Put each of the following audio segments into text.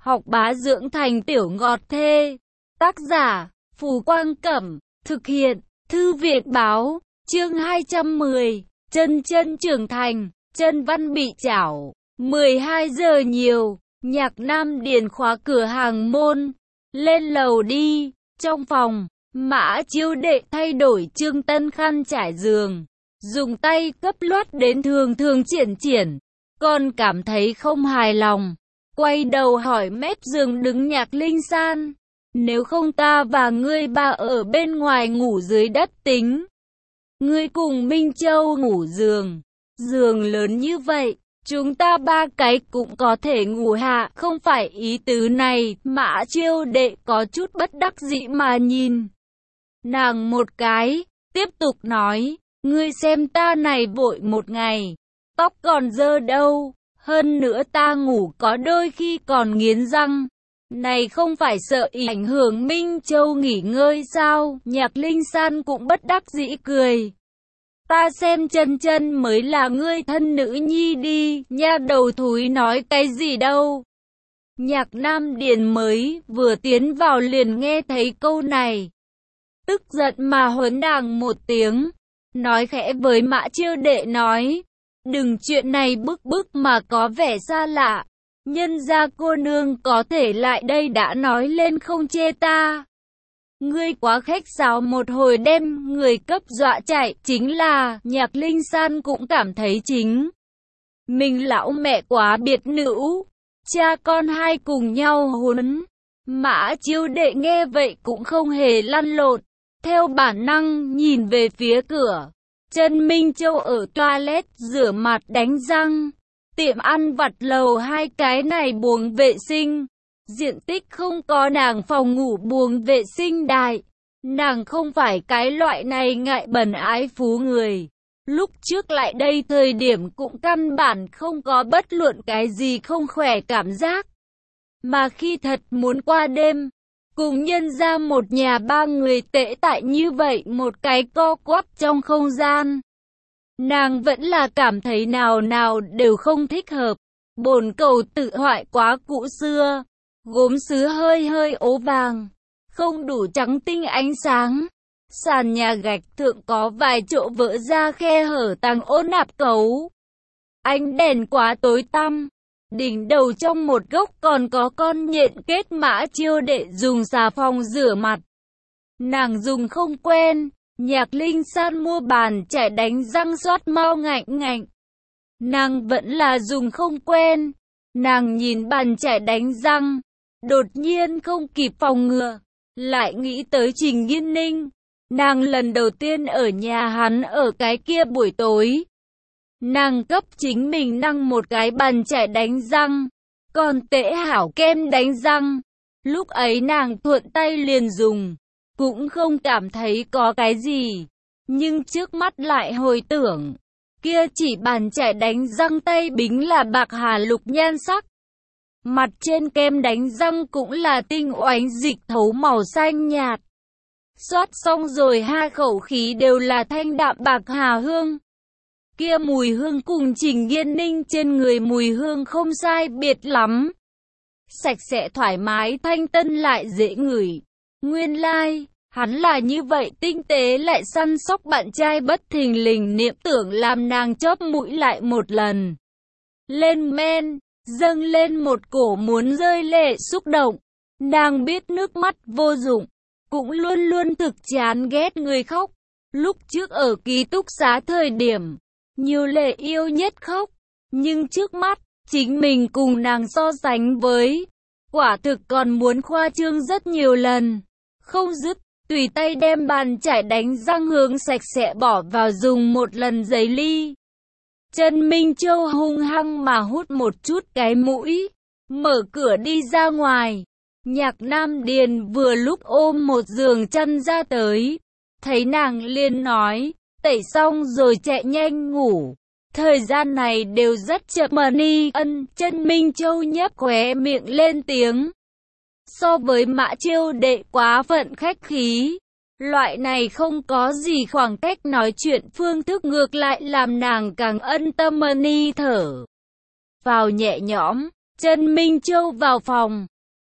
học bá dưỡng thành tiểu ngọt thê. Tác giả, Phù Quang Cẩm, thực hiện, Thư viện Báo, chương 210, chân chân trưởng thành, chân văn bị chảo. 12 giờ nhiều, Nhạc Nam Điền khóa cửa hàng môn, lên lầu đi. Trong phòng, Mã Chiêu Đệ thay đổi Trương Tân khăn trải giường, dùng tay cấp loát đến thường triển, còn cảm thấy không hài lòng, quay đầu hỏi mép giường đứng Nhạc Linh San, nếu không ta và ngươi ba ở bên ngoài ngủ dưới đất tính. Ngươi cùng Minh Châu ngủ giường lớn như vậy, chúng ta ba cái cũng có thể ngủ hạ, không phải ý tứ này. Mã Chiêu Đệ có chút bất đắc dĩ mà nhìn nàng một cái, tiếp tục nói, ngươi xem ta này vội một ngày, tóc còn dơ đâu, hơn nữa ta ngủ có đôi khi còn nghiến răng, này không phải sợ ảnh hưởng Minh Châu nghỉ ngơi sao? Nhạc Linh San cũng bất đắc dĩ cười. Ta xem chân chân mới là ngươi thân nữ nhi đi, nha đầu thúi nói cái gì đâu. Nhạc Nam Điền mới vừa tiến vào liền nghe thấy câu này, tức giận mà huấn nàng một tiếng, nói khẽ với Mã Chiêu Đệ nói, đừng chuyện này bức mà có vẻ xa lạ, nhân gia cô nương có thể lại đây đã nói lên không chê ta. Ngươi quá khách sáo một hồi đem người cấp dọa chạy, chính là, Nhạc Linh San cũng cảm thấy chính mình lão mẹ quá biệt nữ, cha con hai cùng nhau huấn. Mã Chiêu Đệ nghe vậy cũng không hề lăn lộn, theo bản năng nhìn về phía cửa. Trần Minh Châu ở toilet rửa mặt đánh răng, tiệm ăn vặt lầu 2 cái này buồng vệ sinh, diện tích không có nàng phòng ngủ buồng vệ sinh đại. Nàng không phải cái loại này ngại bẩn ái phú người. Lúc trước lại đây thời điểm cũng căn bản không có bất luận cái gì không khỏe cảm giác. Mà khi thật muốn qua đêm, cùng nhân ra một nhà ba người tệ tại như vậy một cái co quắp trong không gian, nàng vẫn là cảm thấy nào nào đều không thích hợp. Bồn cầu tự hoại quá cũ xưa, gốm sứ hơi ố vàng, không đủ trắng tinh ánh sáng. Sàn nhà gạch thượng có vài chỗ vỡ ra khe hở tàng ô nạp cấu. Ánh đèn quá tối tăm. Đỉnh đầu trong một góc còn có con nhện kết. Mã Chiêu Đệ dùng xà phòng rửa mặt, nàng dùng không quen. Nhạc Linh San mua bàn chải đánh răng xoát mau ngạnh, nàng vẫn là dùng không quen. Nàng nhìn bàn chải đánh răng, đột nhiên không kịp phòng ngừa, lại nghĩ tới Trình Nghiên Ninh. Nàng lần đầu tiên ở nhà hắn ở cái kia buổi tối, nàng cấp chính mình năng một cái bàn chải đánh răng, còn tễ hảo kem đánh răng. Lúc ấy nàng thuận tay liền dùng, cũng không cảm thấy có cái gì. Nhưng trước mắt lại hồi tưởng, kia chỉ bàn chải đánh răng tay bính là bạc hà lục nhan sắc. Mặt trên kem đánh răng cũng là tinh oánh dịch thấu màu xanh nhạt. Xoát xong rồi hai khẩu khí đều là thanh đạm bạc hà hương. Kia mùi hương cùng Trình Nghiên Ninh trên người mùi hương không sai biệt lắm. Sạch sẽ thoải mái thanh tân lại dễ ngửi. Nguyên lai, hắn là như vậy tinh tế lại săn sóc bạn trai bất thình lình niệm tưởng làm nàng chóp mũi lại một lần. Lên men, dâng lên một cổ muốn rơi lệ xúc động. Nàng biết nước mắt vô dụng, cũng luôn luôn thực chán ghét người khóc. Lúc trước ở ký túc xá thời điểm, nhiều lệ yêu nhất khóc, nhưng trước mắt, chính mình cùng nàng so sánh với, quả thực còn muốn khoa trương rất nhiều lần. Không dứt, tùy tay đem bàn chải đánh răng hướng sạch sẽ bỏ vào dùng một lần giấy ly. Trần Minh Châu hung hăng mà hút một chút cái mũi, mở cửa đi ra ngoài. Nhạc Nam Điền vừa lúc ôm một giường chăn ra tới, thấy nàng liền nói, tẩy xong rồi chạy nhanh ngủ. Thời gian này đều rất chậm mà ni ân. Trần Minh Châu nhếch khóe miệng lên tiếng. So với Mã Chiêu Đệ quá phận khách khí, loại này không có gì khoảng cách nói chuyện phương thức ngược lại làm nàng càng ân tâm mà ni thở vào nhẹ nhõm. Trần Minh Châu vào phòng,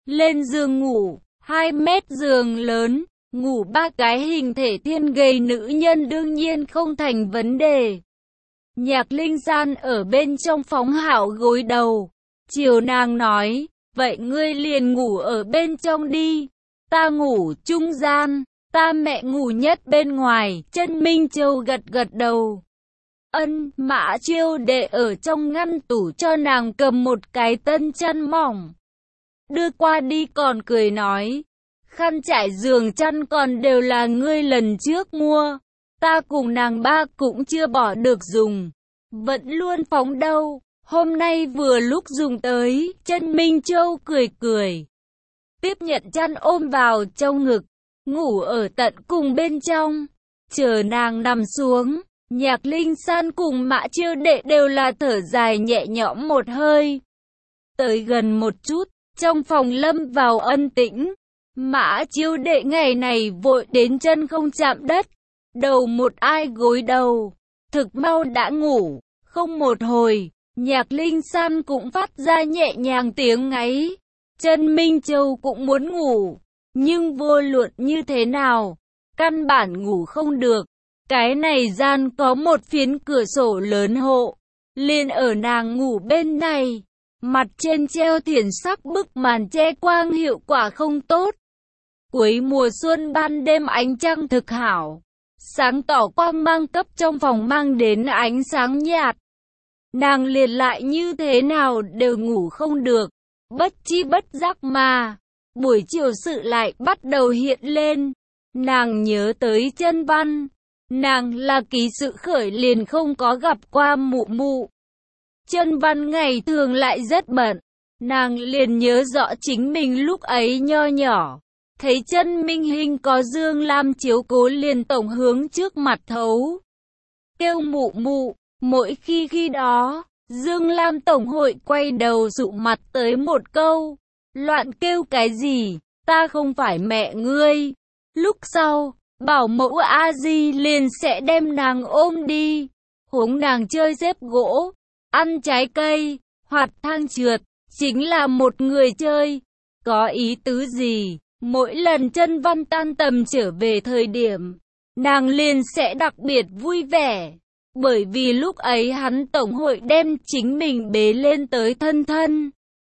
Lên giường ngủ, 2 mét giường lớn, ngủ 3 cái hình thể thiên gầy nữ nhân đương nhiên không thành vấn đề. Nhạc Linh San ở bên trong phóng hảo gối đầu. Chiều nàng nói, vậy ngươi liền ngủ ở bên trong đi. Ta ngủ trung gian, ta mẹ ngủ nhất bên ngoài. Chân Minh Châu gật gật đầu. Ân, Mã Chiêu Đệ ở trong ngăn tủ cho nàng cầm một cái tân chăn mỏng. Đưa qua đi còn cười nói, khăn trải giường chăn còn đều là ngươi lần trước mua. Ta cùng nàng ba cũng chưa bỏ được dùng. Vẫn luôn phóng đâu. Hôm nay vừa lúc dùng tới. Chân Minh Châu cười cười. Tiếp nhận chăn ôm vào trong ngực. Ngủ ở tận cùng bên trong. Chờ nàng nằm xuống. Nhạc Linh San cùng Mã Chiêu Đệ đều là thở dài nhẹ nhõm một hơi. Tới gần một chút. Trong phòng lâm vào ân tĩnh. Mã Chiêu Đệ ngày này vội đến chân không chạm đất. Đầu một ai gối đầu. Thực mau đã ngủ. Không một hồi, Nhạc Linh San cũng phát ra nhẹ nhàng tiếng ngáy. Chân Minh Châu cũng muốn ngủ. Nhưng vô luận như thế nào, căn bản ngủ không được. Cái này gian có một phiến cửa sổ lớn hộ. Liền ở nàng ngủ bên này. Mặt trên treo thiển sắc bức màn che quang hiệu quả không tốt. Cuối mùa xuân ban đêm ánh trăng thực hảo. Sáng tỏ quang mang cấp trong phòng mang đến ánh sáng nhạt. Nàng liền lại như thế nào đều ngủ không được. Bất chi bất giác mà. Buổi chiều sự lại bắt đầu hiện lên. Nàng nhớ tới Chân Văn. Nàng là ký sự khởi liền không có gặp qua mụ mụ. Chân Văn ngày thường lại rất bận. Nàng liền nhớ rõ chính mình lúc ấy nho nhỏ. Thấy Chân Minh Hinh có Dương Lam chiếu cố liền tổng hướng trước mặt thấu. Kêu mụ mụ. Mỗi khi đó, Dương Lam Tổng hội quay đầu dụ mặt tới một câu. Loạn kêu cái gì, ta không phải mẹ ngươi. Lúc sau, bảo mẫu A-di liền sẽ đem nàng ôm đi. Huống nàng chơi xếp gỗ, ăn trái cây, hoạt thang trượt, chính là một người chơi. Có ý tứ gì, mỗi lần Chân Văn tan tầm trở về thời điểm, nàng liền sẽ đặc biệt vui vẻ. Bởi vì lúc ấy hắn tổng hội đem chính mình bế lên tới thân thân.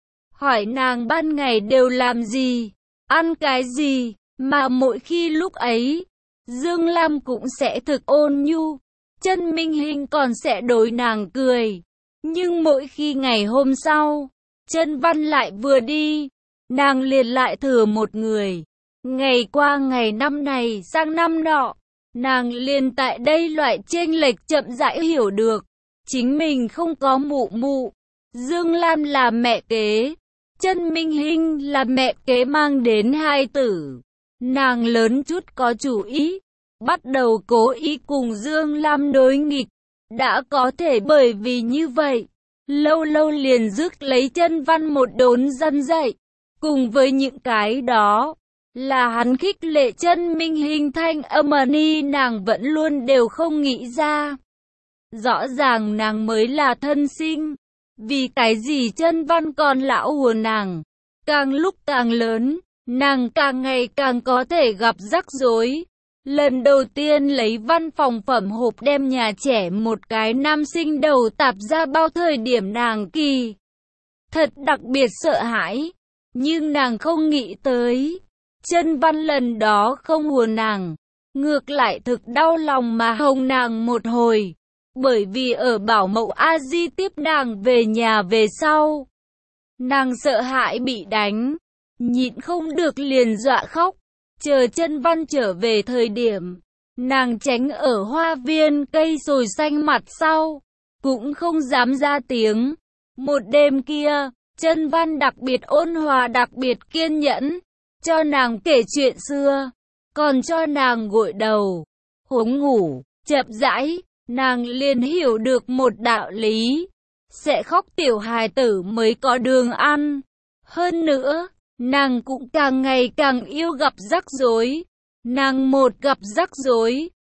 Hỏi nàng ban ngày đều làm gì, ăn cái gì, mà mỗi khi lúc ấy, Dương Lam cũng sẽ thực ôn nhu. Chân Minh Hinh còn sẽ đối nàng cười. Nhưng mỗi khi ngày hôm sau, Chân Văn lại vừa đi, nàng liền lại thừa một người. Ngày qua ngày năm này sang năm nọ. Nàng liền tại đây loại chênh lệch chậm rãi hiểu được. Chính mình không có mụ mụ. Dương Lam là mẹ kế. Chân Minh Hinh là mẹ kế mang đến hai tử. Nàng lớn chút có chủ ý. Bắt đầu cố ý cùng Dương Lam đối nghịch. Đã có thể bởi vì như vậy. Lâu lâu liền rước lấy Chân Văn một đốn răn dạy. Cùng với những cái đó. Là hắn khích lệ Chân Minh Hinh thanh âm ni nàng vẫn luôn đều không nghĩ ra. Rõ ràng nàng mới là thân sinh. Vì cái gì Chân Văn còn lão hùa nàng. Càng lúc càng lớn, nàng càng ngày càng có thể gặp rắc rối. Lần đầu tiên lấy văn phòng phẩm hộp đem nhà trẻ một cái nam sinh đầu tạp ra bao thời điểm nàng kỳ. Thật đặc biệt sợ hãi. Nhưng nàng không nghĩ tới. Chân Văn lần đó không hùa nàng, ngược lại thực đau lòng mà hồng nàng một hồi. Bởi vì ở bảo mẫu A-di tiếp nàng về nhà về sau. Nàng sợ hãi bị đánh, nhịn không được liền dọa khóc. Chờ Chân Văn trở về thời điểm, nàng tránh ở hoa viên cây sồi xanh mặt sau, cũng không dám ra tiếng. Một đêm kia, Chân Văn đặc biệt ôn hòa đặc biệt kiên nhẫn. Cho nàng kể chuyện xưa, còn cho nàng gội đầu, huống ngủ, chậm rãi, nàng liền hiểu được một đạo lý. Sẽ khóc tiểu hài tử mới có đường ăn. Hơn nữa, nàng cũng càng ngày càng yêu gặp rắc rối. Nàng một gặp rắc rối,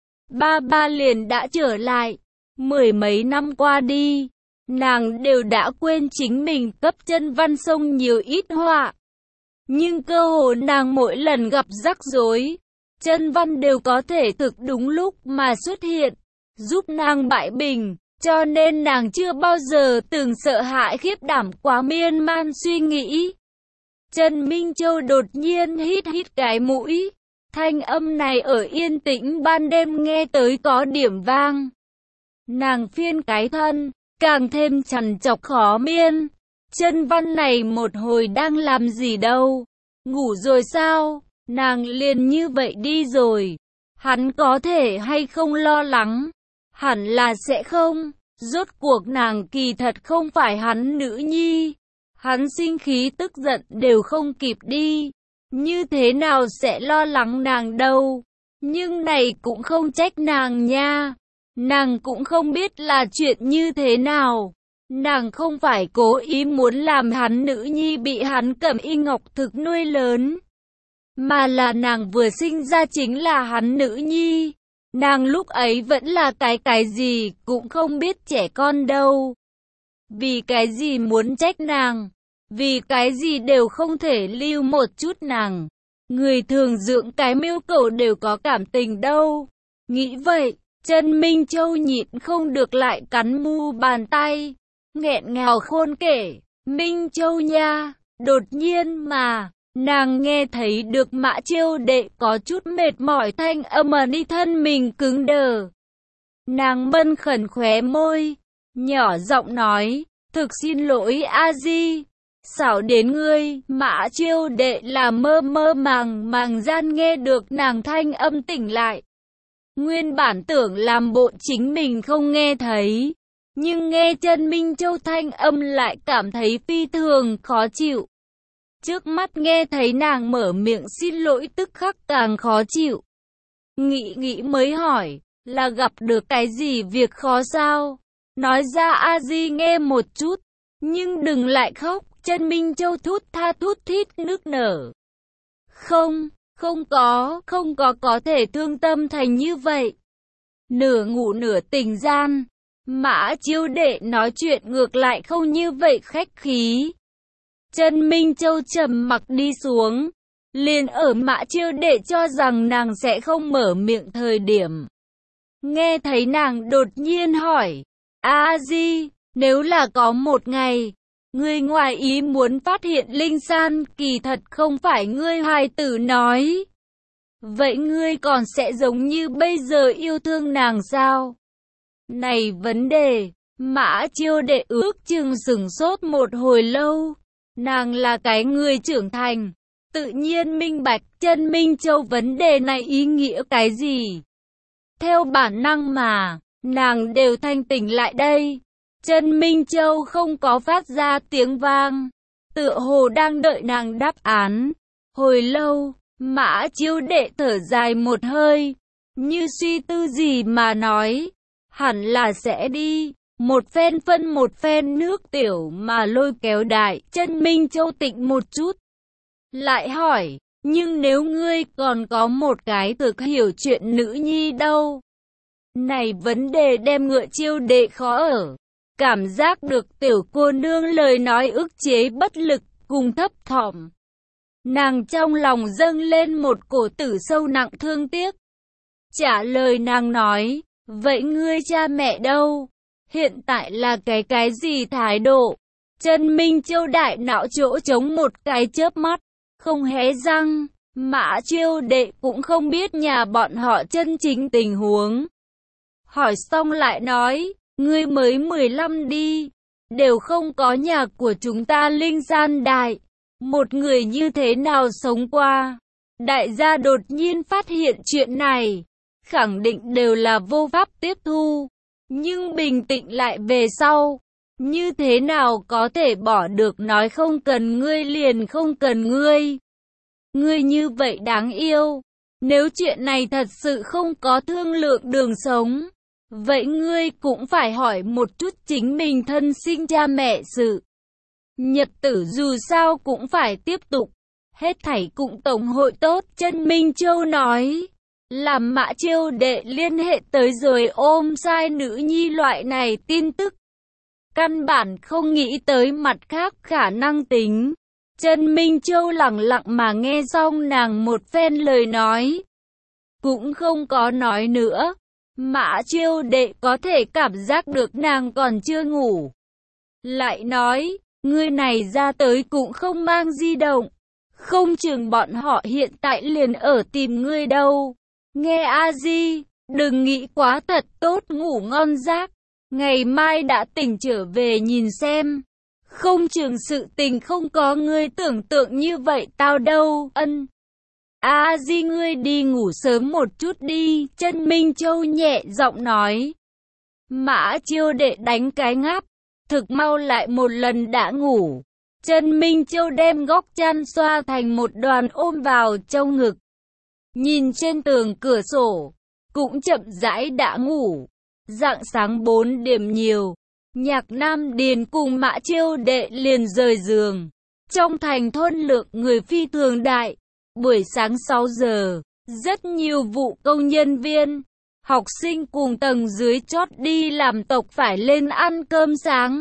ba liền đã trở lại. 10 mấy năm qua đi, nàng đều đã quên chính mình cấp Chân Văn xông nhiều ít họa. Nhưng cơ hồ nàng mỗi lần gặp rắc rối, Chân Văn đều có thể thực đúng lúc mà xuất hiện, giúp nàng bãi bình, cho nên nàng chưa bao giờ từng sợ hãi khiếp đảm quá miên man suy nghĩ. Trần Minh Châu đột nhiên hít hít cái mũi, thanh âm này ở yên tĩnh ban đêm nghe tới có điểm vang. Nàng phiên cái thân, càng thêm trằn trọc khó miên. Chân Văn này một hồi đang làm gì đâu? Ngủ rồi sao? Nàng liền như vậy đi rồi. Hắn có thể hay không lo lắng? Hẳn là sẽ không. Rốt cuộc nàng kỳ thật không phải hắn nữ nhi. Hắn sinh khí tức giận đều không kịp đi. Như thế nào sẽ lo lắng nàng đâu? Nhưng này cũng không trách nàng nha. Nàng cũng không biết là chuyện như thế nào. Nàng không phải cố ý muốn làm hắn nữ nhi bị hắn Cẩm Y Ngọc Thực nuôi lớn, mà là nàng vừa sinh ra chính là hắn nữ nhi. Nàng lúc ấy vẫn là cái gì cũng không biết trẻ con đâu. Vì cái gì muốn trách nàng? Vì cái gì đều không thể lưu một chút nàng. Người thường dưỡng cái miêu cầu đều có cảm tình đâu. Nghĩ vậy, Trần Minh Châu nhịn không được lại cắn mu bàn tay, nghẹn ngào khôn kể, Minh Châu nha. Đột nhiên mà, nàng nghe thấy được Mã Chiêu Đệ có chút mệt mỏi thanh âm đi, thân mình cứng đờ. Nàng mân khẩn khóe môi, nhỏ giọng nói, thực xin lỗi A Di, xảo đến ngươi. Mã Chiêu Đệ là mơ mơ màng màng gian nghe được nàng thanh âm tỉnh lại. Nguyên bản tưởng làm bộ chính mình không nghe thấy, nhưng nghe Trần Minh Châu thanh âm lại cảm thấy phi thường khó chịu. Trước mắt nghe thấy nàng mở miệng xin lỗi tức khắc càng khó chịu. Nghĩ mới hỏi, là gặp được cái gì việc khó sao? Nói ra A Di nghe một chút, nhưng đừng lại khóc. Trần Minh Châu thút tha thút thít nức nở. Không có thể thương tâm thành như vậy. Nửa ngủ nửa tỉnh gian, Mã Chiêu Đệ nói chuyện ngược lại không như vậy khách khí. Trần Minh Châu trầm mặc đi xuống, liền ở Mã Chiêu Đệ cho rằng nàng sẽ không mở miệng thời điểm. Nghe thấy nàng đột nhiên hỏi, A Di, nếu là có một ngày, ngươi ngoài ý muốn phát hiện linh san kỳ thật không phải ngươi hài tử nói, vậy ngươi còn sẽ giống như bây giờ yêu thương nàng sao? Này vấn đề, Mã Chiêu Đệ ước chừng sửng sốt một hồi lâu. Nàng là cái người trưởng thành, tự nhiên minh bạch Trần Minh Châu vấn đề này ý nghĩa cái gì. Theo bản năng mà, nàng đều thanh tỉnh lại đây. Trần Minh Châu không có phát ra tiếng vang, tựa hồ đang đợi nàng đáp án. Hồi lâu, Mã Chiêu Đệ thở dài một hơi, như suy tư gì mà nói, hẳn là sẽ đi. Một phen phân một phen nước tiểu mà lôi kéo đại. Trần Minh Châu tịnh một chút, lại hỏi, nhưng nếu ngươi còn có một cái thực hiểu chuyện nữ nhi đâu? Này vấn đề đem Ngựa Chiêu Đệ khó ở. Cảm giác được tiểu cô nương lời nói ức chế bất lực cùng thấp thỏm. Nàng trong lòng dâng lên một cổ tử sâu nặng thương tiếc. Trả lời nàng nói, vậy ngươi cha mẹ đâu? Hiện tại là cái gì thái độ? Trần Minh Châu đại não chỗ trống một cái chớp mắt, không hé răng. Mã Chiêu Đệ cũng không biết nhà bọn họ chân chính tình huống. Hỏi xong lại nói, ngươi mới 15 đi, đều không có nhà của chúng ta linh san đại. Một người như thế nào sống qua? Đại gia đột nhiên phát hiện chuyện này, khẳng định đều là vô pháp tiếp thu. Nhưng bình tĩnh lại về sau, như thế nào có thể bỏ được nói không cần ngươi liền không cần ngươi. Ngươi như vậy đáng yêu. Nếu chuyện này thật sự không có thương lượng đường sống, vậy ngươi cũng phải hỏi một chút chính mình thân sinh cha mẹ sự. Nhật tử dù sao cũng phải tiếp tục. Hết thảy cũng tổng hội tốt. Trần Minh Châu nói. Làm Mã Chiêu Đệ liên hệ tới rồi ôm sai nữ nhi loại này tin tức. Căn bản không nghĩ tới mặt khác khả năng tính. Trần Minh Châu lặng lặng mà nghe xong nàng một phen lời nói, cũng không có nói nữa. Mã Chiêu Đệ có thể cảm giác được nàng còn chưa ngủ, lại nói, ngươi này ra tới cũng không mang di động, không chừng bọn họ hiện tại liền ở tìm ngươi đâu. Nghe A Di, đừng nghĩ quá thật tốt, ngủ ngon giấc, ngày mai đã tỉnh trở về nhìn xem, không chừng sự tình không có ngươi tưởng tượng như vậy tao đâu. Ân. A Di ngươi đi ngủ sớm một chút đi, Trần Minh Châu nhẹ giọng nói. Mã Chiêu Đệ đánh cái ngáp, thực mau lại một lần đã ngủ. Trần Minh Châu đem góc chăn xoa thành một đoàn ôm vào trong ngực. Nhìn trên tường cửa sổ, cũng chậm rãi đã ngủ. Rạng sáng 4 điểm nhiều, Nhạc Nam Điền cùng Mã Chiêu Đệ liền rời giường. Trong thành thôn lượng người phi thường đại. Buổi sáng 6 giờ, rất nhiều vụ công nhân viên, học sinh cùng tầng dưới chót đi làm tộc phải lên ăn cơm sáng.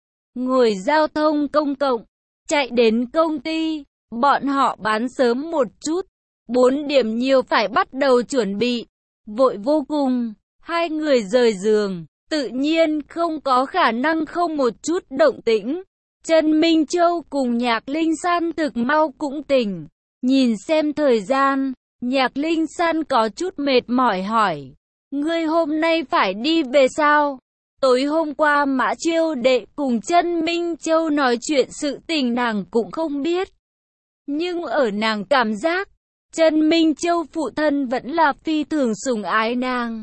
Ngồi giao thông công cộng, chạy đến công ty, bọn họ bán sớm một chút. 4 điểm nhiều phải bắt đầu chuẩn bị, vội vô cùng. Hai người rời giường, tự nhiên không có khả năng không một chút động tĩnh. Trần Minh Châu cùng Nhạc Linh San thực mau cũng tỉnh. Nhìn xem thời gian, Nhạc Linh San có chút mệt mỏi hỏi, ngươi hôm nay phải đi về sao? Tối hôm qua Mã Chiêu Đệ cùng Trần Minh Châu nói chuyện sự tình nàng cũng không biết. Nhưng ở nàng cảm giác, Trần Minh Châu phụ thân vẫn là phi thường sủng ái nàng.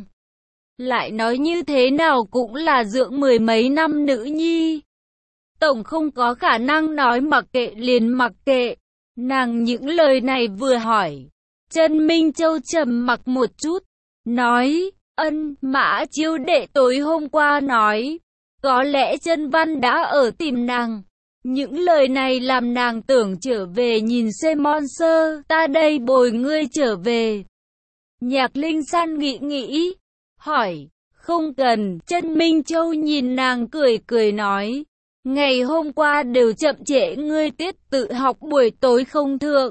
Lại nói như thế nào cũng là dưỡng 10 mấy năm nữ nhi. Tổng không có khả năng nói mặc kệ liền mặc kệ. Nàng những lời này vừa hỏi, Trần Minh Châu trầm mặc một chút, nói, ân, Mã Chiêu Đệ tối hôm qua nói, có lẽ Trần Văn đã ở tìm nàng. Những lời này làm nàng tưởng trở về nhìn xem Monster, ta đây bồi ngươi trở về. Nhạc Linh San nghĩ, hỏi, không cần. Trần Minh Châu nhìn nàng cười cười nói, ngày hôm qua đều chậm trễ ngươi tiết tự học buổi tối không thượng.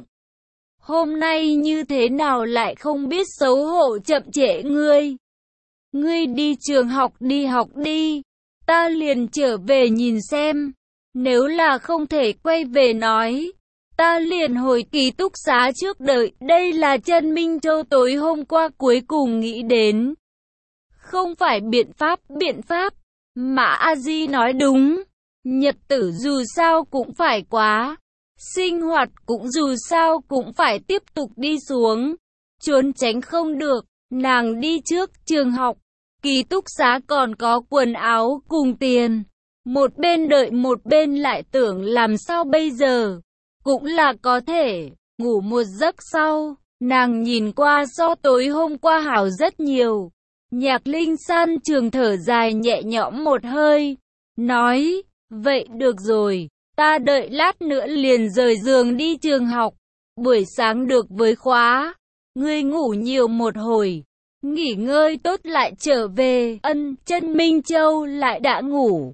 Hôm nay như thế nào lại không biết xấu hổ chậm trễ ngươi. Ngươi đi trường học đi học đi, ta liền trở về nhìn xem. Nếu là không thể quay về nói, ta liền hồi ký túc xá trước đợi. Đây là Trần Minh Châu tối hôm qua cuối cùng nghĩ đến. Không phải biện pháp, Mã A Di nói đúng. Nhật tử dù sao cũng phải quá, sinh hoạt cũng dù sao cũng phải tiếp tục đi xuống, trốn tránh không được. Nàng đi trước trường học, ký túc xá còn có quần áo cùng tiền. Một bên đợi một bên lại tưởng làm sao bây giờ, cũng là có thể. Ngủ một giấc sau, nàng nhìn qua so tối hôm qua hảo rất nhiều. Nhạc Linh San trường thở dài nhẹ nhõm một hơi, nói, vậy được rồi, ta đợi lát nữa liền rời giường đi trường học. Buổi sáng được với khóa, ngươi ngủ nhiều một hồi, nghỉ ngơi tốt lại trở về. Ân. Trần Minh Châu lại đã ngủ.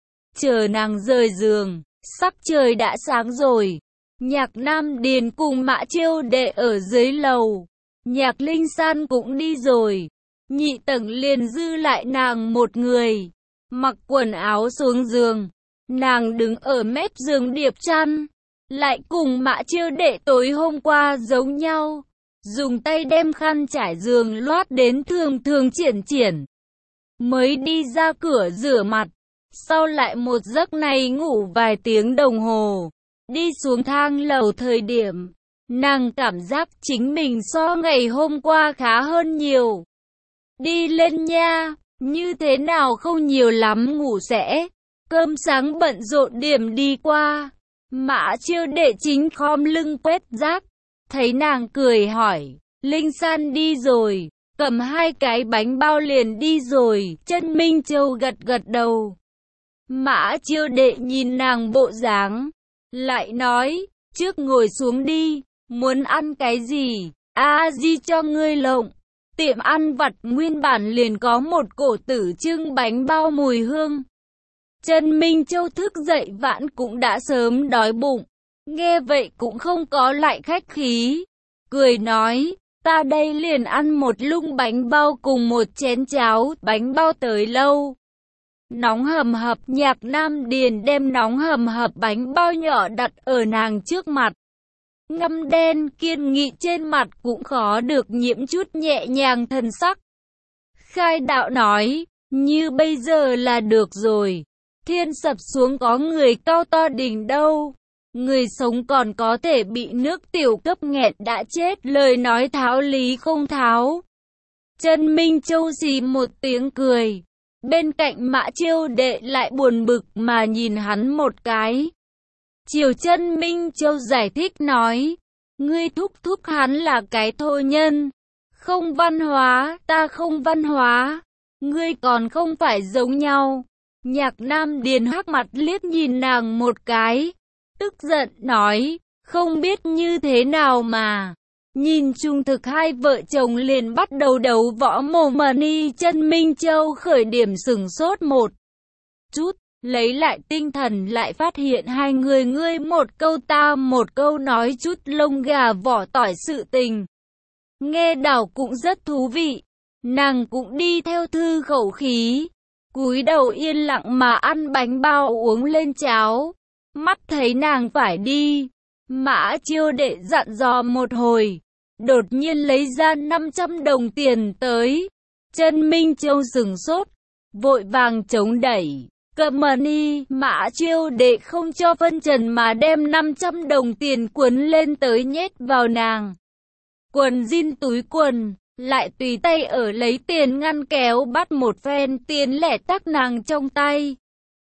Chờ nàng rời giường, sắc trời đã sáng rồi. Nhạc Nam Điền cùng Mã Chiêu Đệ ở dưới lầu. Nhạc Linh San cũng đi rồi. Nhị tầng liền dư lại nàng một người. Mặc quần áo xuống giường, nàng đứng ở mép giường điệp chăn, lại cùng Mã Chiêu Đệ tối hôm qua giống nhau, dùng tay đem khăn trải giường loát đến thường triển. Mới đi ra cửa rửa mặt, sau lại một giấc này ngủ vài tiếng đồng hồ. Đi xuống thang lầu thời điểm, nàng cảm giác chính mình so ngày hôm qua khá hơn nhiều. Đi lên nha, như thế nào không nhiều lắm ngủ sẽ. Cơm sáng bận rộn điểm đi qua. Mã Chiêu Đệ chính khom lưng quét rác. Thấy nàng cười hỏi, Linh San đi rồi, cầm 2 cái bánh bao liền đi rồi. Trần Minh Châu gật đầu. Mã Chiêu Đệ nhìn nàng bộ dáng, lại nói, trước ngồi xuống đi, muốn ăn cái gì, A Di cho ngươi lộng. Tiệm ăn vặt nguyên bản liền có một cổ tử trưng bánh bao mùi hương. Trần Minh Châu thức dậy vãn cũng đã sớm đói bụng, Nghe vậy cũng không có lại khách khí, cười nói, ta đây liền ăn một lung bánh bao cùng một chén cháo, bánh bao tới lâu. Nóng hầm hập, Nhạc Nam Điền đem nóng hầm hập bánh bao nhỏ đặt ở nàng trước mặt. Ngăm đen kiên nghị trên mặt cũng khó được nhiễm chút nhẹ nhàng thần sắc. Khai đạo nói, như bây giờ là được rồi. Thiên sập xuống có người cao to đỉnh đâu. Người sống còn có thể bị nước tiểu cấp nghẹn đã chết, lời nói tháo lý không tháo. Trần Minh Châu xì một tiếng cười. Bên cạnh Mã Chiêu Đệ lại buồn bực mà nhìn hắn một cái. Triều Trần Minh Châu giải thích nói, ngươi thúc thúc hắn là cái thô nhân, không văn hóa, ta không văn hóa, ngươi còn không phải giống nhau. Nhạc Nam Điền hắc mặt liếc nhìn nàng một cái, tức giận nói, không biết như thế nào mà. Nhìn trung thực hai vợ chồng liền bắt đầu đấu võ mồm mani. Trần Minh Châu khởi điểm sửng sốt một chút, lấy lại tinh thần lại phát hiện hai người ngươi một câu ta một câu nói chút lông gà vỏ tỏi sự tình. Nghe đảo cũng rất thú vị, nàng cũng đi theo thư khẩu khí, cúi đầu yên lặng mà ăn bánh bao uống lên cháo. Mắt thấy nàng phải đi, Mã Chiêu Đệ dặn dò một hồi, đột nhiên lấy ra 500 đồng tiền tới. Trần Minh Châu sửng sốt, vội vàng chống đẩy. Cầm money, Mã Chiêu Đệ không cho phân trần mà đem 500 đồng tiền cuốn lên tới nhét vào nàng quần jean túi quần, lại tùy tay ở lấy tiền ngăn kéo bắt một phen tiền lẻ tắc nàng trong tay.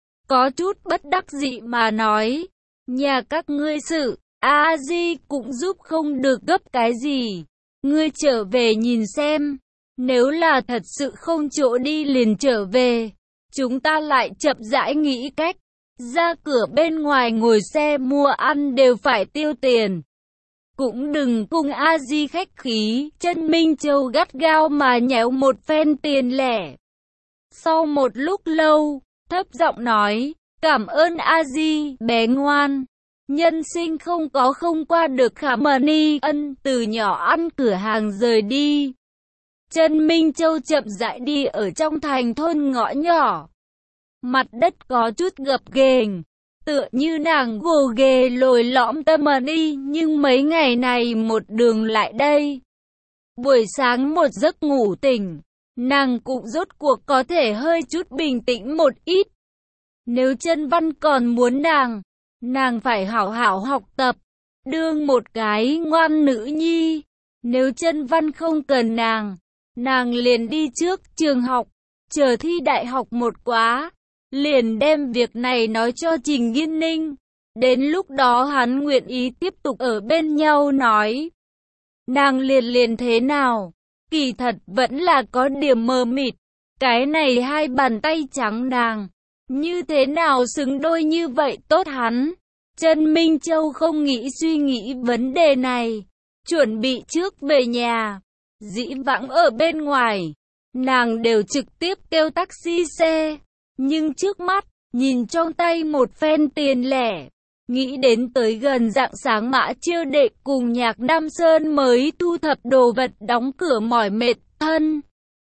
Có chút bất đắc dĩ mà nói, nhà các ngươi sự, A-di cũng giúp không được gấp cái gì. Ngươi trở về nhìn xem, nếu là thật sự không chỗ đi liền trở về. Chúng ta lại chậm rãi nghĩ cách, ra cửa bên ngoài ngồi xe mua ăn đều phải tiêu tiền. Cũng đừng cùng A-di khách khí. Trần Minh Châu gắt gao mà nhéo một phen tiền lẻ. Sau một lúc lâu, thấp giọng nói, cảm ơn A-di, bé ngoan. Nhân sinh không có không qua được khả money ân. Từ nhỏ ăn cửa hàng rời đi. Trần Minh Châu chậm rãi đi ở trong thành thôn ngõ nhỏ. Mặt đất có chút gập ghềnh, tựa như nàng gồ ghề lồi lõm tâm money, nhưng mấy ngày này một đường lại đây. Buổi sáng một giấc ngủ tỉnh, nàng cũng rốt cuộc có thể hơi chút bình tĩnh một ít. Nếu Trần Văn còn muốn nàng phải hảo hảo học tập, đương một cái ngoan nữ nhi. Nếu Trần Văn không cần nàng liền đi trước trường học, chờ thi đại học một quá, liền đem việc này nói cho Trình Nghiên Ninh. Đến lúc đó hắn nguyện ý tiếp tục ở bên nhau nói. Nàng liền thế nào? Kỳ thật vẫn là có điểm mờ mịt. Cái này hai bàn tay trắng nàng, như thế nào xứng đôi như vậy tốt hắn? Trần Minh Châu không nghĩ suy nghĩ vấn đề này, chuẩn bị trước về nhà. Dĩ vãng ở bên ngoài, nàng đều trực tiếp kêu taxi xe. Nhưng trước mắt, nhìn trong tay một phen tiền lẻ, nghĩ đến tới gần rạng sáng Mã Chiêu Đệ cùng Nhạc Nam Sơn mới thu thập đồ vật đóng cửa mỏi mệt thân.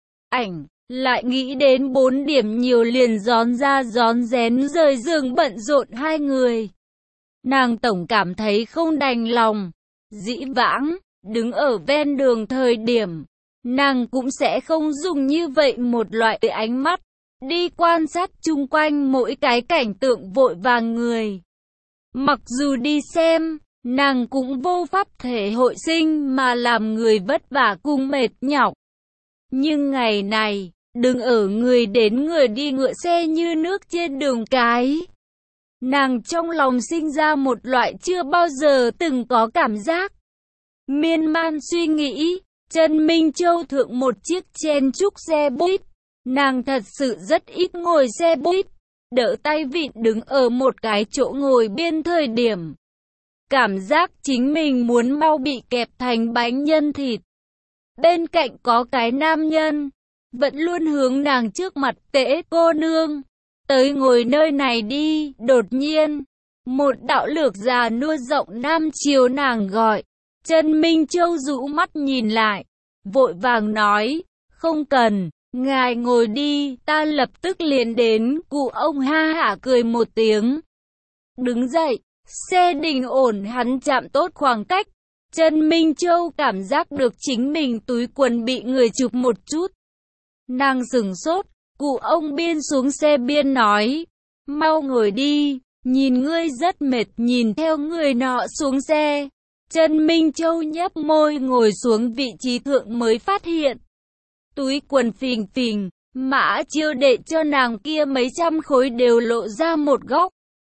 Lại nghĩ đến 4 điểm nhiều liền rón ra rón rén rời giường bận rộn hai người. Nàng tổng cảm thấy không đành lòng. Dĩ vãng, đứng ở ven đường thời điểm, nàng cũng sẽ không dùng như vậy một loại ánh mắt đi quan sát chung quanh mỗi cái cảnh tượng vội vàng người. Mặc dù đi xem, nàng cũng vô pháp thể hội sinh mà làm người vất vả cùng mệt nhọc. Nhưng ngày này, đừng ở người đến người đi ngựa xe như nước trên đường cái. Nàng trong lòng sinh ra một loại chưa bao giờ từng có cảm giác. Miên man suy nghĩ, Trần Minh Châu thượng một chiếc chen chúc xe buýt. Nàng thật sự rất ít ngồi xe buýt, đỡ tay vịn đứng ở một cái chỗ ngồi biên thời điểm. Cảm giác chính mình muốn mau bị kẹp thành bánh nhân thịt. Bên cạnh có cái nam nhân, vẫn luôn hướng nàng trước mặt tễ cô nương. Tới ngồi nơi này đi, đột nhiên, Một đạo lược già nua giọng nam chiều nàng gọi. Trần Minh Châu rũ mắt nhìn lại, vội vàng nói, không cần, ngài ngồi đi, ta lập tức liền đến. Cụ ông ha hả cười một tiếng, đứng dậy, xe đình ổn, hắn chạm tốt khoảng cách. Trần Minh Châu cảm giác được chính mình túi quần bị người chụp một chút. Nàng sửng sốt, cụ ông biên xuống xe biên nói, mau ngồi đi, nhìn ngươi rất mệt. Nhìn theo người nọ xuống xe, Trần Minh Châu nhấp môi ngồi xuống vị trí thượng mới phát hiện. Túi quần phình phình, Mã Chiêu đệ cho nàng kia mấy trăm khối đều lộ ra một góc.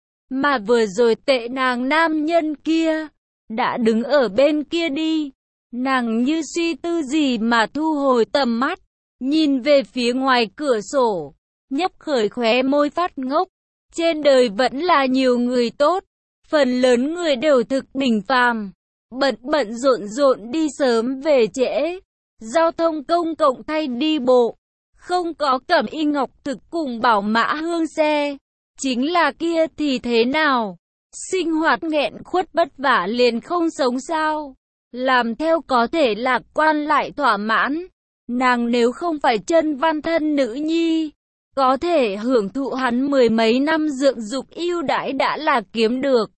Mà vừa rồi tệ nàng nam nhân kia đã đứng ở bên kia đi. Nàng như suy tư gì mà thu hồi tầm mắt, nhìn về phía ngoài cửa sổ, nhấp khởi khóe môi phát ngốc. Trên đời vẫn là nhiều người tốt, phần lớn người đều thực bình phàm, bận bận rộn rộn đi sớm về trễ. Giao thông công cộng thay đi bộ, không có cẩm y ngọc thực cùng bảo mã hương xe. Chính là kia thì thế nào? Sinh hoạt nghẹn khuất vất vả liền không sống sao? Làm theo có thể lạc quan lại thỏa mãn. Nàng nếu không phải Chân Văn thân nữ nhi, có thể hưởng thụ hắn mười mấy năm dưỡng dục ưu đãi đã là kiếm được.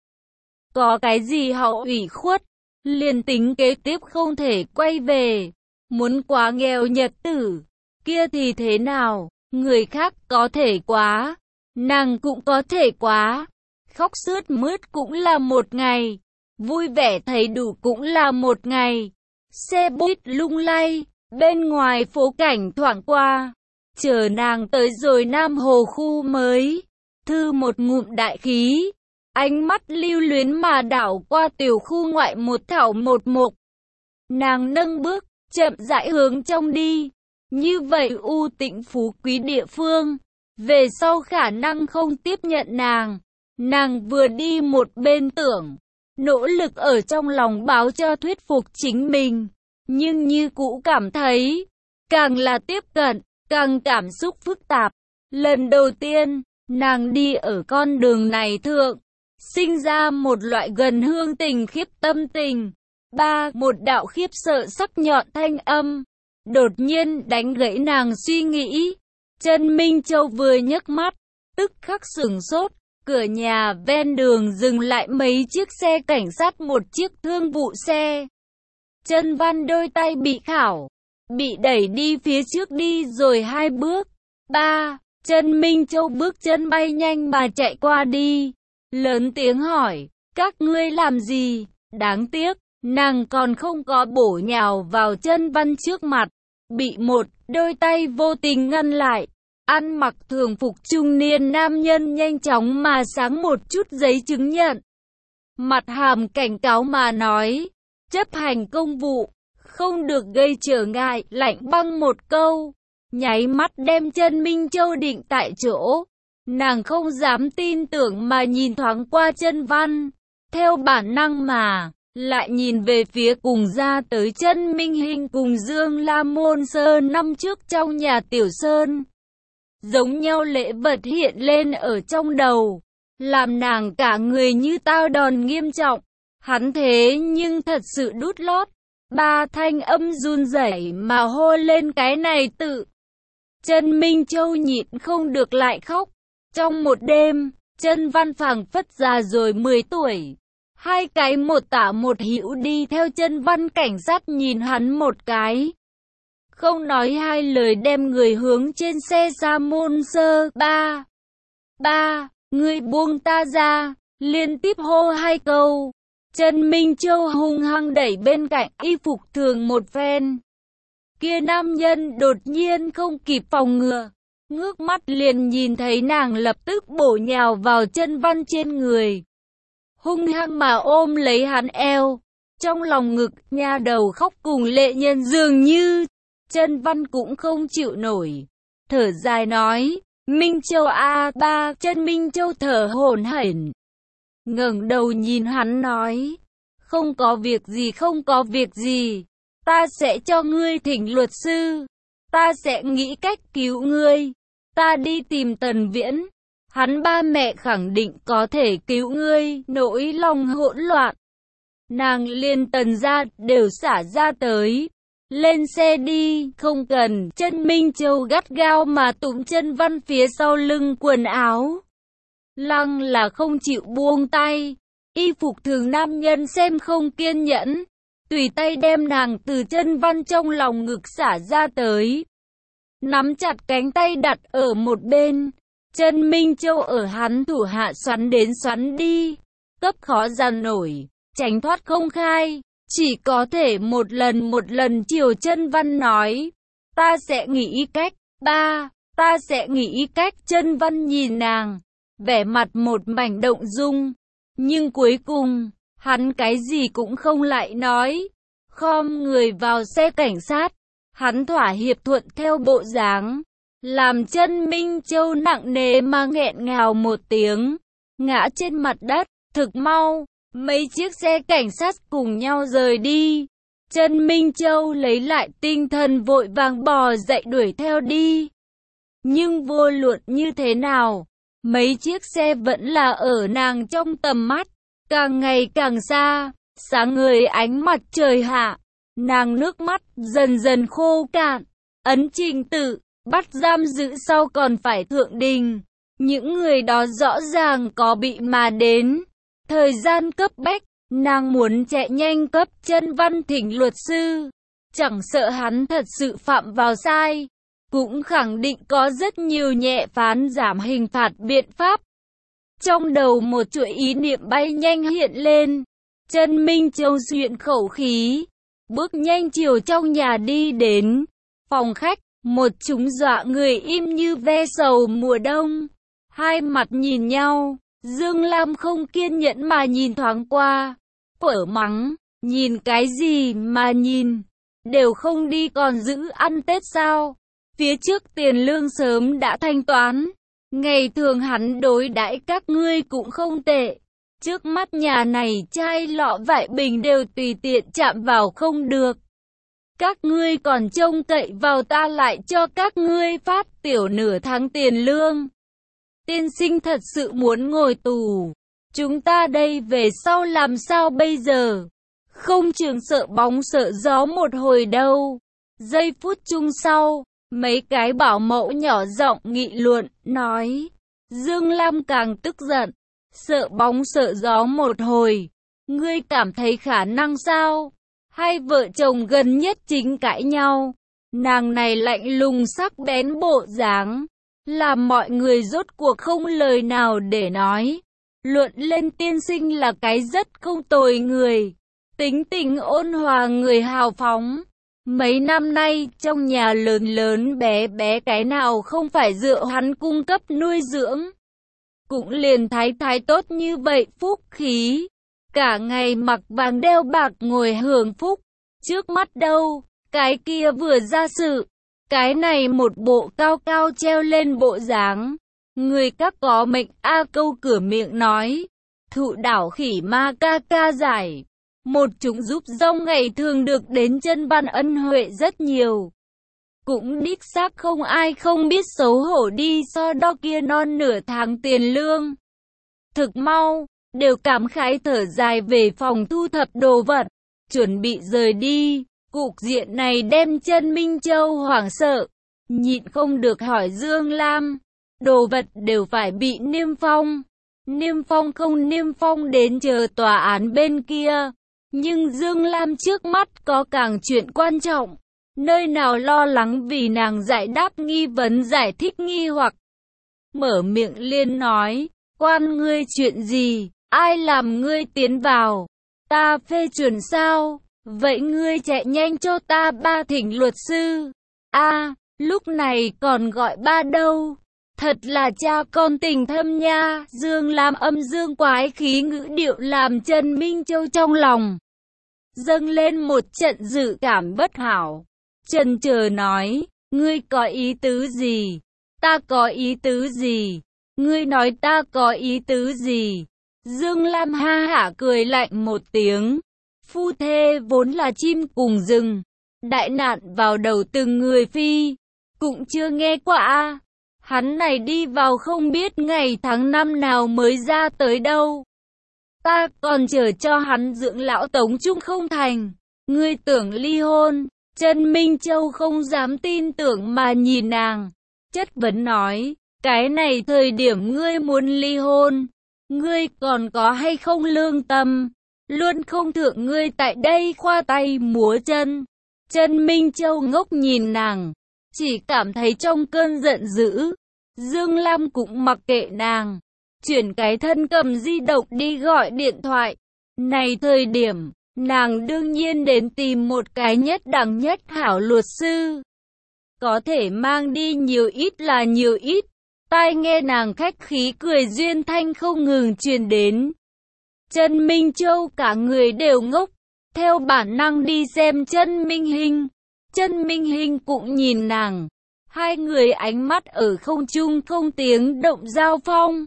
Có cái gì hậu ủy khuất, liền tính kế tiếp không thể quay về. Muốn quá nghèo nhật tử, kia thì thế nào? Người khác có thể quá, nàng cũng có thể quá. Khóc sướt mướt cũng là một ngày, vui vẻ thấy đủ cũng là một ngày. Xe buýt lung lay, bên ngoài phố cảnh thoảng qua. Chờ nàng tới rồi Nam Hồ khu mới, thư một ngụm đại khí, ánh mắt lưu luyến mà đảo qua tiểu khu ngoại một thảo một mục. Nàng nâng bước, chậm rãi hướng trong đi. Như vậy u tĩnh phú quý địa phương, về sau khả năng không tiếp nhận nàng. Nàng vừa đi một bên tưởng, nỗ lực ở trong lòng báo cho thuyết phục chính mình. Nhưng như cũ cảm thấy, càng là tiếp cận, càng cảm xúc phức tạp. Lần đầu tiên, nàng đi ở con đường này thượng, sinh ra một loại gần hương tình khiếp tâm tình. Một đạo khiếp sợ sắc nhọn thanh âm đột nhiên đánh gãy nàng suy nghĩ. Trần Minh Châu vừa nhấc mắt, tức khắc sửng sốt. Cửa nhà ven đường dừng lại mấy chiếc xe cảnh sát, một chiếc thương vụ xe. Trần Văn đôi tay bị khảo, bị đẩy đi phía trước đi rồi 2 bước. Trần Minh Châu bước chân bay nhanh mà chạy qua đi, lớn tiếng hỏi, các ngươi làm gì? Đáng tiếc, nàng còn không có bổ nhào vào Trần Văn trước mặt, bị một đôi tay vô tình ngăn lại. Ăn mặc thường phục trung niên nam nhân nhanh chóng mà sáng một chút giấy chứng nhận. Mặt hàm cảnh cáo mà nói, chấp hành công vụ, không được gây trở ngại, lạnh băng một câu. Nháy mắt đem Trần Minh Châu định tại chỗ. Nàng không dám tin tưởng mà nhìn thoáng qua Trần Văn. Theo bản năng mà, lại nhìn về phía cùng ra tới Trần Minh Hình cùng Dương La Môn Sơn năm trước trong nhà Tiểu Sơn. Giống nhau lễ vật hiện lên ở trong đầu, làm nàng cả người như tao đòn nghiêm trọng. Hắn thế nhưng thật sự đút lót. Thanh âm run rẩy mà hô lên cái này tự. Trần Minh Châu nhịn không được lại khóc. Trong một đêm, Trần Văn phảng phất già rồi 10 tuổi. Hai cái một tả một hữu đi theo Trần Văn, cảnh sát nhìn hắn một cái, không nói hai lời đem người hướng trên xe ra môn sơ. Ngươi buông ta ra, liên tiếp hô 2 câu. Trần Minh Châu hung hăng đẩy bên cạnh y phục thường một phen. Kia nam nhân đột nhiên không kịp phòng ngừa, ngước mắt liền nhìn thấy nàng lập tức bổ nhào vào Trần Văn trên người, hung hăng mà ôm lấy hắn eo. Trong lòng ngực, nha đầu khóc cùng lệ nhân dường như. Trần Văn cũng không chịu nổi, thở dài nói, Minh Châu Trần Minh Châu thở hổn hển, ngẩng đầu nhìn hắn nói, không có việc gì, không có việc gì, ta sẽ cho ngươi thỉnh luật sư, ta sẽ nghĩ cách cứu ngươi, ta đi tìm Tần Viễn, hắn ba mẹ khẳng định có thể cứu ngươi, nỗi lòng hỗn loạn. Nàng liền Tần gia đều xả ra tới. Lên xe đi, không cần. Chân Minh Châu gắt gao mà túm chân Văn phía sau lưng quần áo. Lăng là không chịu buông tay. Y phục thường nam nhân xem không kiên nhẫn, tùy tay đem nàng từ chân Văn trong lòng ngực xả ra tới. Nắm chặt cánh tay đặt ở một bên. Chân Minh Châu ở hắn thủ hạ xoắn đến xoắn đi, cấp khó dằn nổi, tránh thoát không khai. Chỉ có thể một lần chiều chân Văn nói, ta sẽ nghĩ cách, ba, ta sẽ nghĩ cách. Chân Văn nhìn nàng, vẻ mặt một mảnh động dung, nhưng cuối cùng, hắn cái gì cũng không lại nói, khom người vào xe cảnh sát, hắn thỏa hiệp thuận theo bộ dáng, làm Chân Minh Châu nặng nề mà nghẹn ngào một tiếng, ngã trên mặt đất. Thực mau, mấy chiếc xe cảnh sát cùng nhau rời đi. Chân Minh Châu lấy lại tinh thần vội vàng bò dậy đuổi theo đi. Nhưng vô luận như thế nào, mấy chiếc xe vẫn là ở nàng trong tầm mắt, càng ngày càng xa, sáng ngời ánh mặt trời hạ. Nàng nước mắt dần dần khô cạn, ấn trình tự, bắt giam giữ sau còn phải thượng đình. Những người đó rõ ràng có bị mà đến. Thời gian cấp bách, nàng muốn chạy nhanh cấp Chân Văn thỉnh luật sư. Chẳng sợ hắn thật sự phạm vào sai, cũng khẳng định có rất nhiều nhẹ phán giảm hình phạt biện pháp. Trong đầu một chuỗi ý niệm bay nhanh hiện lên. Chân Minh Châu xuyện khẩu khí, bước nhanh chiều trong nhà đi đến phòng khách. Một chúng dọa người im như ve sầu mùa đông. Hai mặt nhìn nhau, Dương Lam không kiên nhẫn mà nhìn thoáng qua, phở mắng, nhìn cái gì mà nhìn, đều không đi còn giữ ăn Tết sao? Phía trước tiền lương sớm đã thanh toán, ngày thường hắn đối đãi các ngươi cũng không tệ. Trước mắt nhà này chai lọ vại bình đều tùy tiện chạm vào không được. Các ngươi còn trông cậy vào ta lại cho các ngươi phát tiểu nửa tháng tiền lương. Tiên sinh thật sự muốn ngồi tù, chúng ta đây về sau làm sao bây giờ? Không chừng sợ bóng sợ gió một hồi đâu. Giây phút chung sau, mấy cái bảo mẫu nhỏ giọng nghị luận, nói. Dương Lam càng tức giận, sợ bóng sợ gió một hồi. Ngươi cảm thấy khả năng sao? Hai vợ chồng gần nhất chính cãi nhau. Nàng này lạnh lùng sắc bén bộ dáng, làm mọi người rốt cuộc không lời nào để nói. Luận lên tiên sinh là cái rất không tồi người, tính tình ôn hòa người hào phóng. Mấy năm nay trong nhà lớn lớn bé bé cái nào không phải dựa hắn cung cấp nuôi dưỡng. Cũng liền thái thái tốt như vậy phúc khí, cả ngày mặc vàng đeo bạc ngồi hưởng phúc. Trước mắt đâu, cái kia vừa ra sự, cái này một bộ cao cao treo lên bộ dáng. Người các có mệnh A câu cửa miệng nói, thụ đảo khỉ ma ca ca giải. Một chúng giúp rong ngày thường được đến Chân Văn ân huệ rất nhiều. Cũng đích xác không ai không biết xấu hổ đi so đo kia non nửa tháng tiền lương. Thực mau, đều cảm khái thở dài về phòng thu thập đồ vật, chuẩn bị rời đi. Cục diện này đem Chân Minh Châu hoảng sợ, nhịn không được hỏi Dương Lam, đồ vật đều phải bị niêm phong. Niêm phong không niêm phong đến chờ tòa án bên kia. Nhưng Dương Lam trước mắt có càng chuyện quan trọng, nơi nào lo lắng vì nàng giải đáp nghi vấn giải thích nghi hoặc. Mở miệng liền nói, quan ngươi chuyện gì, ai làm ngươi tiến vào, ta phê chuẩn sao, vậy ngươi chạy nhanh cho ta ba thỉnh luật sư. A, lúc này còn gọi ba đâu, thật là cha con tình thâm nha. Dương Lam âm dương quái khí ngữ điệu làm Chân Minh Châu trong lòng dâng lên một trận dự cảm bất hảo. Chần chờ nói, ngươi có ý tứ gì? Ta có ý tứ gì? Ngươi nói ta có ý tứ gì? Dương Lam ha hả cười lạnh một tiếng. Phu thê vốn là chim cùng rừng, đại nạn vào đầu từng người phi, cũng chưa nghe qua a. Hắn này đi vào không biết ngày tháng năm nào mới ra tới đâu. Ta còn chờ cho hắn dưỡng lão tống trung không thành. Ngươi tưởng ly hôn. Trần Minh Châu không dám tin tưởng mà nhìn nàng. Chất vấn nói, cái này thời điểm ngươi muốn ly hôn. Ngươi còn có hay không lương tâm? Luôn không thượng ngươi tại đây khoa tay múa chân. Trần Minh Châu ngốc nhìn nàng. Chỉ cảm thấy trong cơn giận dữ. Dương Lam cũng mặc kệ nàng. Chuyển cái thân cầm di động đi gọi điện thoại. Này thời điểm, nàng đương nhiên đến tìm một cái nhất đẳng nhất hảo luật sư. Có thể mang đi nhiều ít là nhiều ít. Tai nghe nàng khách khí cười duyên thanh không ngừng truyền đến. Trần Minh Châu cả người đều ngốc. Theo bản năng đi xem Trần Minh Hinh. Trần Minh Hinh cũng nhìn nàng. Hai người ánh mắt ở không trung không tiếng động giao phong.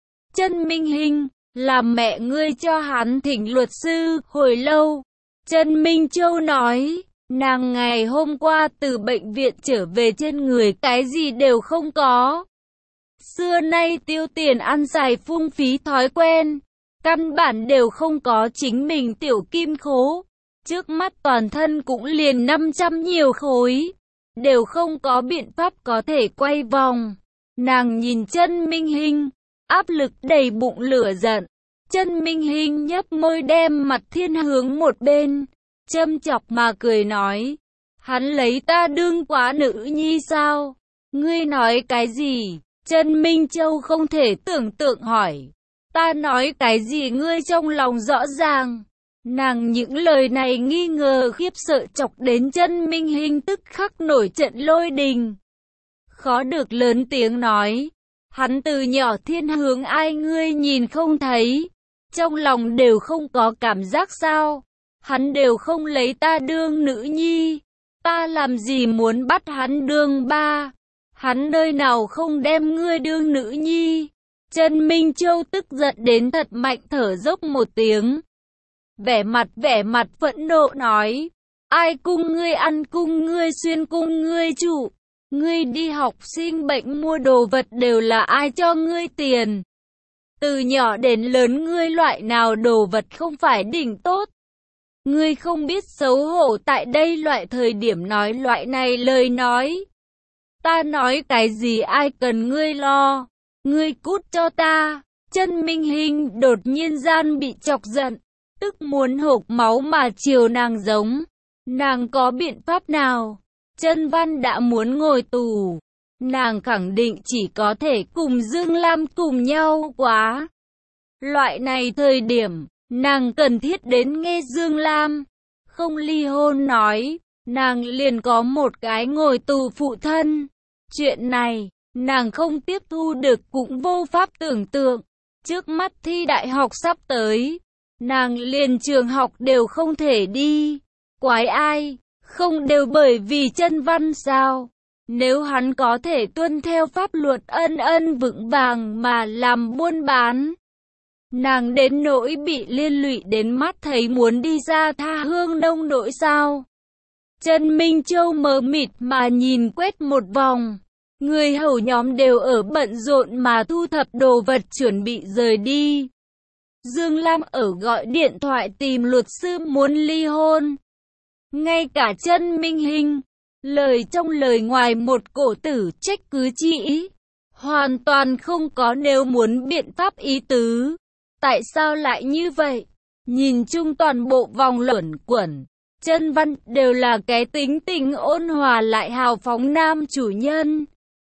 Trần Minh Hinh, là mẹ ngươi cho hắn thỉnh luật sư, hồi lâu. Trần Minh Châu nói, nàng ngày hôm qua từ bệnh viện trở về trên người cái gì đều không có. Xưa nay tiêu tiền ăn xài phung phí thói quen, căn bản đều không có chính mình tiểu kim khố. Trước mắt toàn thân cũng liền 500 nhiều khối, đều không có biện pháp có thể quay vòng. Nàng nhìn Trần Minh Hinh, áp lực đầy bụng lửa giận. Trần Minh Hinh nhấp môi đem mặt thiên hướng một bên, châm chọc mà cười nói, hắn lấy ta đương quá nữ nhi sao? Ngươi nói cái gì? Trần Minh Châu không thể tưởng tượng hỏi, ta nói cái gì ngươi trong lòng rõ ràng. Nàng những lời này nghi ngờ khiếp sợ chọc đến Trần Minh Hinh tức khắc nổi trận lôi đình. Khó được lớn tiếng nói, hắn từ nhỏ thiên hướng ai ngươi nhìn không thấy, trong lòng đều không có cảm giác sao? Hắn đều không lấy ta đương nữ nhi, ta làm gì muốn bắt hắn đương ba? Hắn nơi nào không đem ngươi đương nữ nhi? Trần Minh Châu tức giận đến thật mạnh thở dốc một tiếng. Vẻ mặt phẫn nộ nói, ai cung ngươi ăn cung ngươi xuyên cung ngươi trụ? Ngươi đi học sinh bệnh mua đồ vật đều là ai cho ngươi tiền? Từ nhỏ đến lớn ngươi loại nào đồ vật không phải đỉnh tốt? Ngươi không biết xấu hổ tại đây loại thời điểm nói loại này lời nói. Ta nói cái gì ai cần ngươi lo? Ngươi cút cho ta. Trần Minh Hinh đột nhiên gian bị chọc giận, tức muốn hộc máu mà chiều nàng giống. Nàng có biện pháp nào? Trần Văn đã muốn ngồi tù. Nàng khẳng định chỉ có thể cùng Dương Lam cùng nhau quá. Loại này thời điểm, nàng cần thiết đến nghe Dương Lam. Không ly hôn nói, nàng liền có một cái ngồi tù phụ thân. Chuyện này, nàng không tiếp thu được cũng vô pháp tưởng tượng. Trước mắt thi đại học sắp tới, nàng liền trường học đều không thể đi. Quái ai, không đều bởi vì Trần Văn sao? Nếu hắn có thể tuân theo pháp luật ân vững vàng mà làm buôn bán, nàng đến nỗi bị liên lụy đến mắt thấy muốn đi ra tha hương nông nỗi sao? Trần Minh Châu mờ mịt mà nhìn quét một vòng. Người hầu nhóm đều ở bận rộn mà thu thập đồ vật chuẩn bị rời đi. Dương Lam ở gọi điện thoại tìm luật sư muốn ly hôn. Ngay cả Trần Minh Hinh, lời trong lời ngoài một cổ tử trách cứ chỉ, hoàn toàn không có nếu muốn biện pháp ý tứ. Tại sao lại như vậy? Nhìn chung toàn bộ vòng luẩn quẩn, Trần Văn đều là cái tính tình ôn hòa lại hào phóng nam chủ nhân.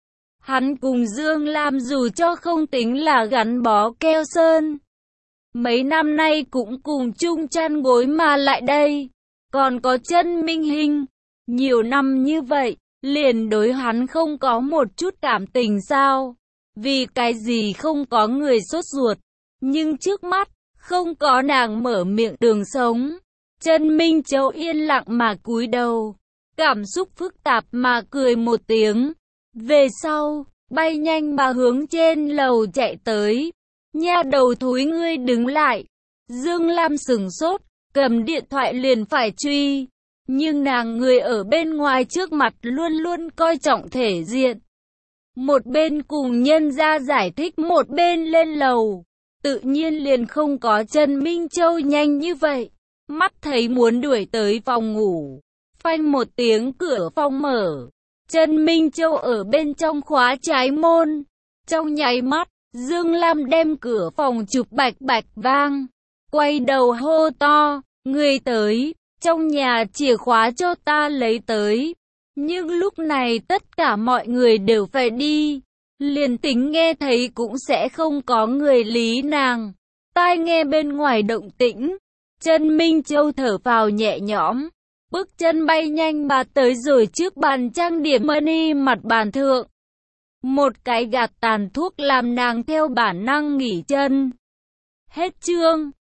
Hắn cùng Dương Lam dù cho không tính là gắn bó keo sơn, mấy năm nay cũng cùng chung chăn gối mà lại đây. Còn có Trần Minh Hinh, nhiều năm như vậy, liền đối hắn không có một chút cảm tình sao? Vì cái gì không có người sốt ruột, nhưng trước mắt, không có nàng mở miệng đường sống. Trần Minh Châu yên lặng mà cúi đầu, cảm xúc phức tạp mà cười một tiếng. Về sau, bay nhanh mà hướng trên lầu chạy tới. Nha đầu thối ngươi đứng lại. Dương Lam sửng sốt, cầm điện thoại liền phải truy. Nhưng nàng người ở bên ngoài trước mặt luôn luôn coi trọng thể diện. Một bên cùng nhân gia giải thích, một bên lên lầu. Tự nhiên liền không có Trần Minh Châu nhanh như vậy. Mắt thấy muốn đuổi tới phòng ngủ. Phanh một tiếng cửa phòng mở. Trần Minh Châu ở bên trong khóa trái môn. Trong nháy mắt, Dương Lam đem cửa phòng chụp bạch bạch vang. Quay đầu hô to, người tới, trong nhà chìa khóa cho ta lấy tới. Nhưng lúc này tất cả mọi người đều phải đi. Liền tính nghe thấy cũng sẽ không có người lý nàng. Tai nghe bên ngoài động tĩnh. Trần Minh Châu thở vào nhẹ nhõm. Bước chân bay nhanh mà tới rồi trước bàn trang điểm money mặt bàn thượng. Một cái gạt tàn thuốc làm nàng theo bản năng nghỉ chân. Hết chương.